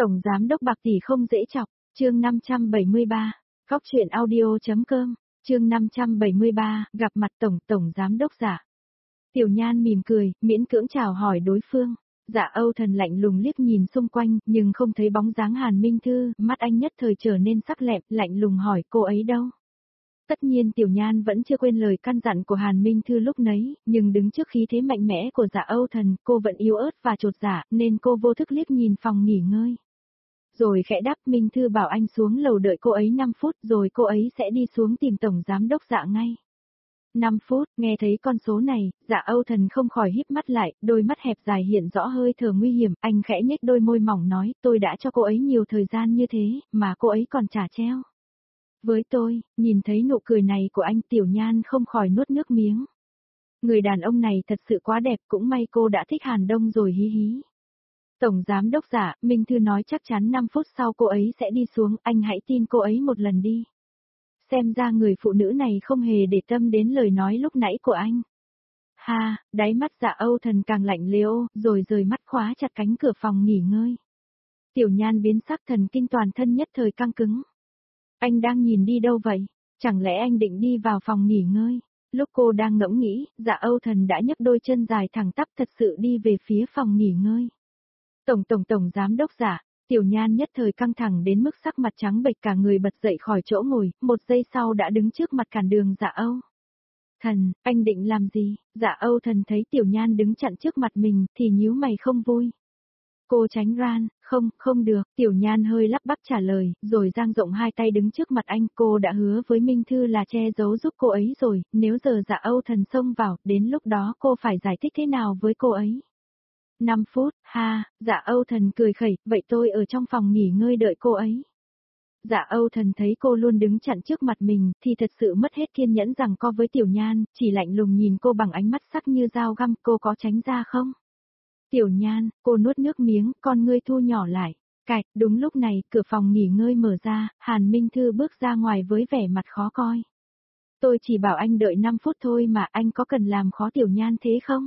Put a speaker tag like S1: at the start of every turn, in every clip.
S1: Tổng giám đốc Bạc tỷ không dễ chọc, chương 573, Góc truyện audio.com, chương 573, gặp mặt tổng giám đốc Dạ. Tiểu Nhan mỉm cười, miễn cưỡng chào hỏi đối phương. Dạ Âu Thần lạnh lùng liếc nhìn xung quanh, nhưng không thấy bóng dáng Hàn Minh Thư, mắt anh nhất thời trở nên sắc lẹm, lạnh lùng hỏi cô ấy đâu. Tất nhiên Tiểu Nhan vẫn chưa quên lời căn dặn của Hàn Minh Thư lúc nấy, nhưng đứng trước khí thế mạnh mẽ của Dạ Âu Thần, cô vẫn yếu ớt và chột dạ, nên cô vô thức liếc nhìn phòng nghỉ ngơi. Rồi khẽ đáp Minh Thư bảo anh xuống lầu đợi cô ấy 5 phút rồi cô ấy sẽ đi xuống tìm tổng giám đốc Dạ ngay. 5 phút, nghe thấy con số này, Dạ Âu Thần không khỏi híp mắt lại, đôi mắt hẹp dài hiện rõ hơi thở nguy hiểm, anh khẽ nhếch đôi môi mỏng nói, tôi đã cho cô ấy nhiều thời gian như thế, mà cô ấy còn trả treo. Với tôi, nhìn thấy nụ cười này của anh Tiểu Nhan không khỏi nuốt nước miếng. Người đàn ông này thật sự quá đẹp, cũng may cô đã thích Hàn Đông rồi hí hí. Tổng giám đốc Dạ, Minh Thư nói chắc chắn 5 phút sau cô ấy sẽ đi xuống, anh hãy tin cô ấy một lần đi. Xem ra người phụ nữ này không hề để tâm đến lời nói lúc nãy của anh. Ha, đáy mắt Dạ Âu Thần càng lạnh lẽo, rồi rời mắt khóa chặt cánh cửa phòng nghỉ ngơi. Tiểu Nhan biến sắc, thần kinh toàn thân nhất thời căng cứng. Anh đang nhìn đi đâu vậy? Chẳng lẽ anh định đi vào phòng nghỉ ngơi? Lúc cô đang ngẫm nghĩ, Dạ Âu Thần đã nhấc đôi chân dài thẳng tắp thật sự đi về phía phòng nghỉ ngơi. Tổng giám đốc Dạ. Tiểu Nhan nhất thời căng thẳng đến mức sắc mặt trắng bệch, cả người bật dậy khỏi chỗ ngồi, một giây sau đã đứng trước mặt cản đường Dạ Âu Thần. Anh định làm gì? Dạ Âu Thần thấy Tiểu Nhan đứng chặn trước mặt mình thì nhíu mày không vui. Cô tránh ra, không được, Tiểu Nhan hơi lắp bắp trả lời, rồi dang rộng hai tay đứng trước mặt anh, cô đã hứa với Minh Thư là che giấu giúp cô ấy rồi, nếu giờ Dạ Âu Thần xông vào, đến lúc đó cô phải giải thích thế nào với cô ấy. 5 phút, ha, Dạ Âu Thần cười khẩy, vậy tôi ở trong phòng nghỉ ngơi đợi cô ấy. Dạ Âu Thần thấy cô luôn đứng chặn trước mặt mình, thì thật sự mất hết kiên nhẫn giằng co với Tiểu Nhan, chỉ lạnh lùng nhìn cô bằng ánh mắt sắc như dao găm, cô có tránh ra không? Tiểu Nhan, cô nuốt nước miếng, con ngươi thu nhỏ lại. Cạch, đúng lúc này, cửa phòng nghỉ ngơi mở ra, Hàn Minh Thư bước ra ngoài với vẻ mặt khó coi. Tôi chỉ bảo anh đợi 5 phút thôi mà, anh có cần làm khó Tiểu Nhan thế không?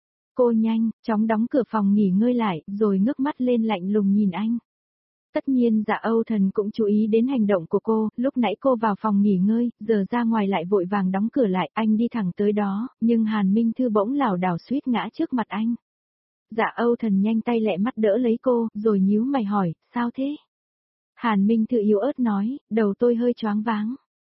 S1: Cô nhanh chóng đóng cửa phòng nghỉ ngơi lại, rồi ngước mắt lên lạnh lùng nhìn anh. Tất nhiên Dạ Âu Thần cũng chú ý đến hành động của cô, lúc nãy cô vào phòng nghỉ ngơi, giờ ra ngoài lại vội vàng đóng cửa lại, anh đi thẳng tới đó, nhưng Hàn Minh Thư bỗng lảo đảo suýt ngã trước mặt anh. Dạ Âu Thần nhanh tay lẹ mắt đỡ lấy cô, rồi nhíu mày hỏi, sao thế? Hàn Minh Thư yếu ớt nói, đầu tôi hơi choáng váng.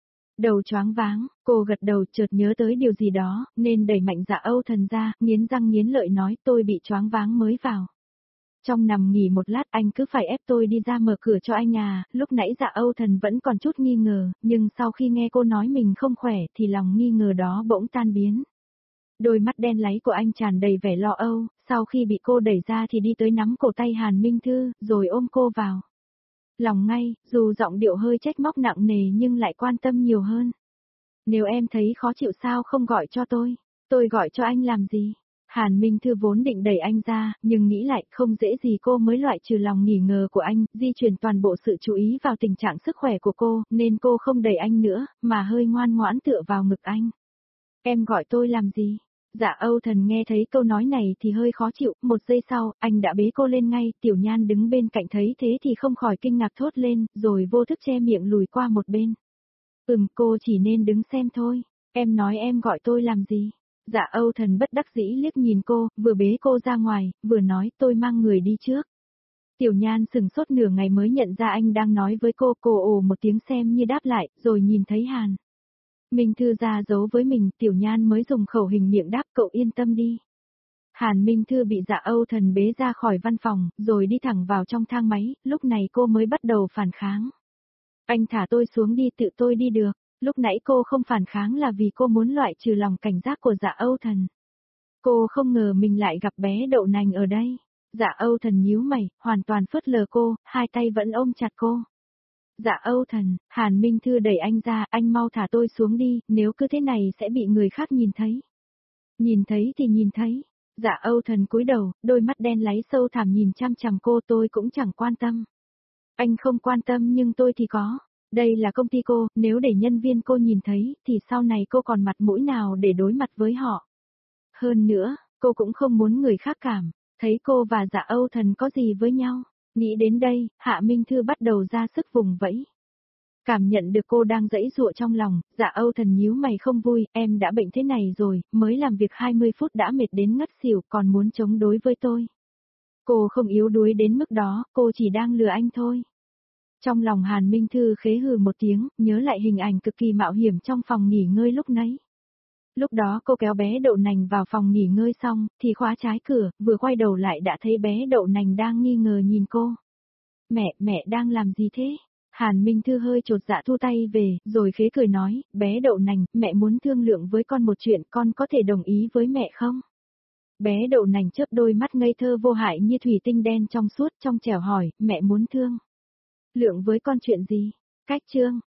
S1: Đầu choáng váng, cô gật đầu chợt nhớ tới điều gì đó, nên đẩy mạnh Dạ Âu Thần ra, nghiến răng nghiến lợi nói tôi bị choáng váng mới vào. Trong nằm nghỉ một lát anh cứ phải ép tôi đi ra mở cửa cho anh à, lúc nãy Dạ Âu Thần vẫn còn chút nghi ngờ, nhưng sau khi nghe cô nói mình không khỏe thì lòng nghi ngờ đó bỗng tan biến. Đôi mắt đen láy của anh tràn đầy vẻ lo âu, sau khi bị cô đẩy ra thì đi tới nắm cổ tay Hàn Minh Thư, rồi ôm cô vào. Lòng ngay, dù giọng điệu hơi trách móc nặng nề nhưng lại quan tâm nhiều hơn. Nếu em thấy khó chịu sao không gọi cho tôi gọi cho anh làm gì? Hàn Minh Thư vốn định đẩy anh ra, nhưng nghĩ lại không dễ gì cô mới loại trừ lòng nghi ngờ của anh, di chuyển toàn bộ sự chú ý vào tình trạng sức khỏe của cô, nên cô không đẩy anh nữa, mà hơi ngoan ngoãn tựa vào ngực anh. Em gọi tôi làm gì? Dạ Âu Thần nghe thấy câu nói này thì hơi khó chịu, một giây sau, anh đã bế cô lên ngay, Tiểu Nhan đứng bên cạnh thấy thế thì không khỏi kinh ngạc thốt lên, rồi vô thức che miệng lùi qua một bên. Cô chỉ nên đứng xem thôi, em nói em gọi tôi làm gì? Dạ Âu Thần bất đắc dĩ liếc nhìn cô, vừa bế cô ra ngoài, vừa nói tôi mang người đi trước. Tiểu Nhan sừng sốt nửa ngày mới nhận ra anh đang nói với cô ồ một tiếng xem như đáp lại, rồi nhìn thấy Hàn Minh Thư ra giấu với mình, Tiểu Nhan mới dùng khẩu hình miệng đáp cậu yên tâm đi. Hàn Minh Thư bị Dạ Âu Thần bế ra khỏi văn phòng, rồi đi thẳng vào trong thang máy, lúc này cô mới bắt đầu phản kháng. Anh thả tôi xuống đi, tự tôi đi được. Lúc nãy cô không phản kháng là vì cô muốn loại trừ lòng cảnh giác của Dạ Âu Thần. Cô không ngờ mình lại gặp bé đậu nành ở đây. Dạ Âu Thần nhíu mày, hoàn toàn phớt lờ cô, hai tay vẫn ôm chặt cô. Dạ Âu Thần, Hàn Minh Thư đẩy anh ra, anh mau thả tôi xuống đi, nếu cứ thế này sẽ bị người khác nhìn thấy. Nhìn thấy thì nhìn thấy. Dạ Âu Thần cúi đầu, đôi mắt đen láy sâu thẳm nhìn chăm chằm cô, tôi cũng chẳng quan tâm. Anh không quan tâm nhưng tôi thì có. Đây là công ty cô, nếu để nhân viên cô nhìn thấy, thì sau này cô còn mặt mũi nào để đối mặt với họ. Hơn nữa, cô cũng không muốn người khác thấy cô và Dạ Âu Thần có gì với nhau. Nghĩ đến đây, Hạ Minh Thư bắt đầu ra sức vùng vẫy. Cảm nhận được cô đang giãy giụa trong lòng, Dạ Âu Thần nhíu mày không vui, em đã bệnh thế này rồi, mới làm việc 20 phút đã mệt đến ngất xỉu còn muốn chống đối với tôi. Cô không yếu đuối đến mức đó, cô chỉ đang lừa anh thôi. Trong lòng Hàn Minh Thư khế hừ một tiếng, nhớ lại hình ảnh cực kỳ mạo hiểm trong phòng nghỉ ngơi lúc nãy. Lúc đó cô kéo bé đậu nành vào phòng nghỉ ngơi xong, thì khóa trái cửa, vừa quay đầu lại đã thấy bé đậu nành đang nghi ngờ nhìn cô. Mẹ đang làm gì thế? Hàn Minh Thư hơi chột dạ thu tay về, rồi khế cười nói, bé đậu nành, mẹ muốn thương lượng với con một chuyện, con có thể đồng ý với mẹ không? Bé đậu nành chớp đôi mắt ngây thơ vô hại như thủy tinh đen trong suốt trong trẻo hỏi, mẹ muốn thương lượng với con chuyện gì? Cách chương